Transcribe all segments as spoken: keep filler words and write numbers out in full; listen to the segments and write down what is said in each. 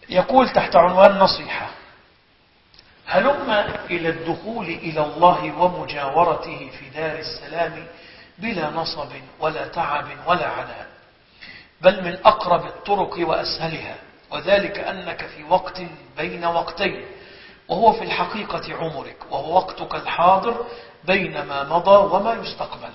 يقول تحت عنوان نصيحة: هلم إلى الدخول إلى الله ومجاورته في دار السلام بلا نصب ولا تعب ولا عناء، بل من أقرب الطرق وأسهلها، وذلك أنك في وقت بين وقتين، وهو في الحقيقة عمرك، وهو وقتك الحاضر بين ما مضى وما يستقبل.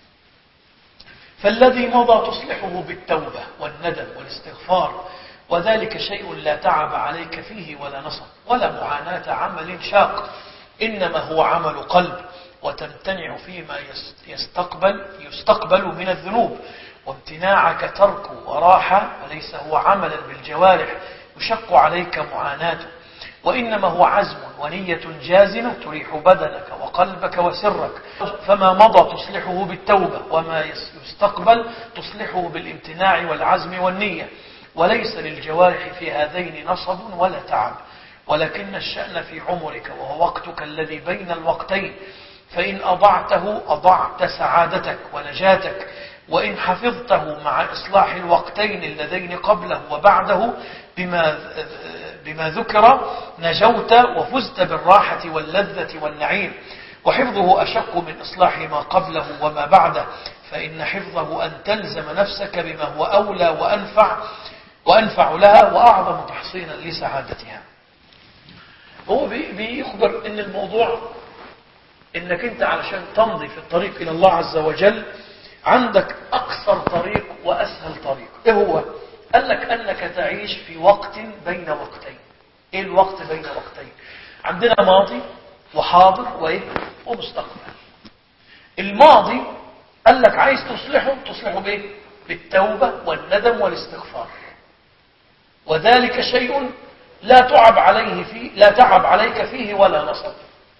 فالذي مضى تصلحه بالتوبة والندم والاستغفار، وذلك شيء لا تعب عليك فيه ولا نصب ولا معاناة عمل شاق، إنما هو عمل قلب، وتمتنع فيما يستقبل يستقبل من الذنوب، وامتناعك ترك وراحة، وليس هو عملا بالجوارح يشق عليك معاناته، وإنما هو عزم ونية جازمة تريح بدنك وقلبك وسرك. فما مضى تصلحه بالتوبة، وما يستقبل تصلحه بالامتناع والعزم والنية، وليس للجوارح في هذين نصب ولا تعب، ولكن الشأن في عمرك، وهو وقتك الذي بين الوقتين، فإن أضعته أضعت سعادتك ونجاتك، وإن حفظته مع إصلاح الوقتين اللذين قبله وبعده بما, بما ذكر نجوت وفزت بالراحة واللذة والنعيم. وحفظه أشق من إصلاح ما قبله وما بعده، فإن حفظه أن تلزم نفسك بما هو أولى وأنفع وأنفع لها وأعظم تحصينا لسعادتها. هو بيخبر إن الموضوع إنك أنت علشان تمضي في الطريق إلى الله عز وجل عندك أقصر طريق وأسهل طريق. إيه هو؟ قال لك أنك تعيش في وقت بين وقتين. إيه الوقت بين وقتين؟ عندنا ماضي وحاضر وإيه؟ ومستقبل. الماضي قال لك عايز تصلحه تصلحه بإيه؟ بالتوبة والندم والاستغفار، وذلك شيء لا تعب عليه فيه لا تعب عليك فيه ولا نصب.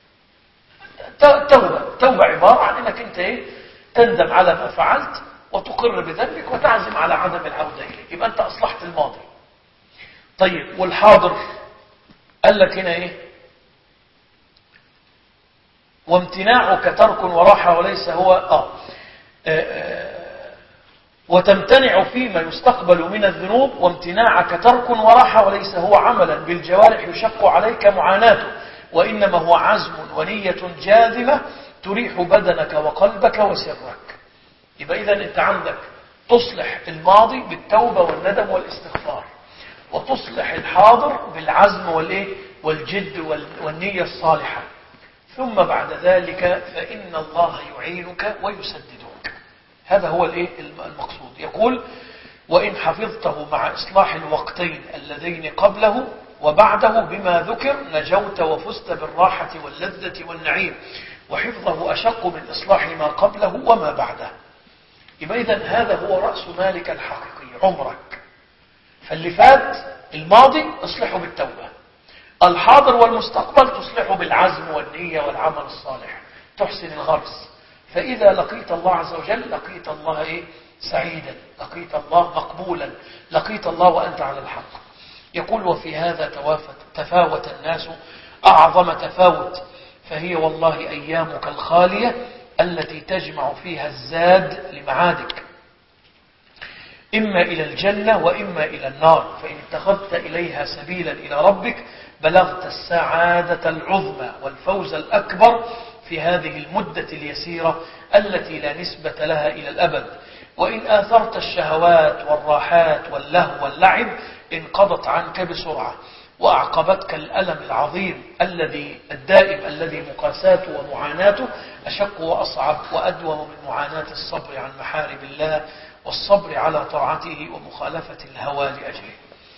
توبة توبة عبارة عن انك انت ايه؟ تندم على ما فعلت وتقر بذنبك وتعزم على عدم العودة اليه، يبقى انت اصلحت الماضي. طيب والحاضر قال لك هنا ايه؟ وامتناعك ترك وراحة وليس هو آه. آه آه وتمتنع فيما يستقبل من الذنوب، وامتناعك ترك وراحة وليس هو عملا بالجوارح يشق عليك معاناته، وإنما هو عزم ونية جاذبة تريح بدنك وقلبك وسرك. يبقى إذن أنت عندك تصلح الماضي بالتوبة والندم والاستغفار، وتصلح الحاضر بالعزم والإيه؟ والجد والنية الصالحة، ثم بعد ذلك فإن الله يعينك ويسددك. هذا هو الإيه؟ المقصود. يقول: وإن حفظته مع إصلاح الوقتين اللذين قبله وبعده بما ذكر نجوت وفزت بالراحة واللذة والنعيم، وحفظه أشق من إصلاح ما قبله وما بعده. يبقى إذن هذا هو رأس مالك الحقيقي، عمرك. فاللي فات الماضي اصلحه بالتوبة، الحاضر والمستقبل تصلحه بالعزم والنية والعمل الصالح، تحسن الغرس. فإذا لقيت الله عز وجل لقيت الله إيه؟ سعيدا، لقيت الله مقبولا، لقيت الله وأنت على الحق. يقول: وفي هذا توافت تفاوت الناس أعظم تفاوت، فهي والله أيامك الخالية التي تجمع فيها الزاد لمعادك، إما إلى الجنة وإما إلى النار، فإن اتخذت إليها سبيلا إلى ربك بلغت السعادة العظمى والفوز الأكبر في هذه المدة اليسيرة التي لا نسبة لها إلى الأبد. وإن آثرت الشهوات والراحات واللهو واللعب انقضت عنك بسرعة، وأعقبتك الألم العظيم الذي الدائم الذي مقاساته ومعاناته أشق وأصعب وأدوم من معاناة الصبر عن محارم الله والصبر على طاعته ومخالفة الهوى لأجله.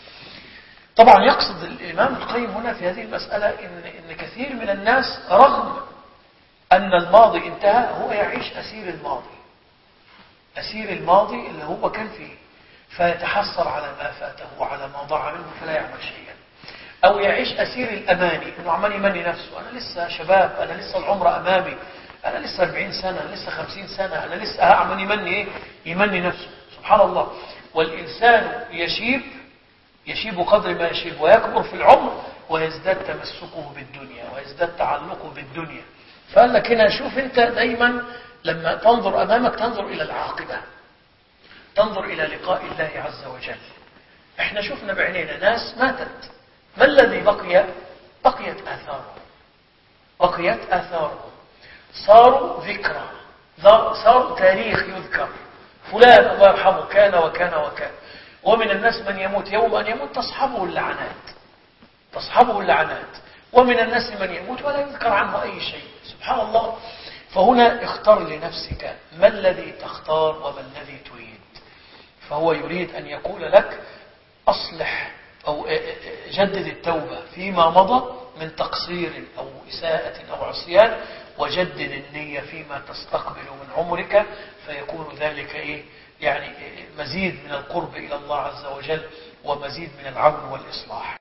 طبعا يقصد الإمام القيم هنا في هذه المسألة إن, إن كثير من الناس رغم أن الماضي انتهى هو يعيش أسير الماضي، أسير الماضي اللي هو كان فيه، فيتحسر على ما فاته وعلى ما ضاع منه فلا يعمل شيئا. أو يعيش أسير الأماني، إنه عمال يمني نفسه: أنا لسه شباب، أنا لسه العمر أمامي، أنا لسه أربعين سنة، أنا لسه خمسين سنة، أنا لسه أعمل يمني إيه؟ يمني نفسه. سبحان الله. والإنسان يشيب يشيب قدر ما يشيب ويكبر في العمر، ويزداد تمسكه بالدنيا ويزداد تعلقه بالدنيا. فقال لك هنا شوف أنت دايما لما تنظر أمامك تنظر إلى العاقبة، تنظر إلى لقاء الله عز وجل. احنا شفنا بعينينا ناس ماتت، ما الذي بقي؟ بقيت آثارهم، بقيت آثارهم، صاروا ذكرى، صاروا تاريخ يذكر، فلان الله يرحمه كان وكان وكان. ومن الناس من يموت يوم أن يموت تصحبه اللعنات، تصحبه اللعنات، ومن الناس من يموت ولا يذكر عنه أي شيء. سبحان الله. فهنا اختر لنفسك ما الذي تختار وما الذي تريد. فهو يريد أن يقول لك أصلح أو جدد التوبة فيما مضى من تقصير أو إساءة أو عصيان، وجدد النية فيما تستقبل من عمرك، فيكون ذلك إيه؟ يعني مزيد من القرب إلى الله عز وجل، ومزيد من العون والإصلاح.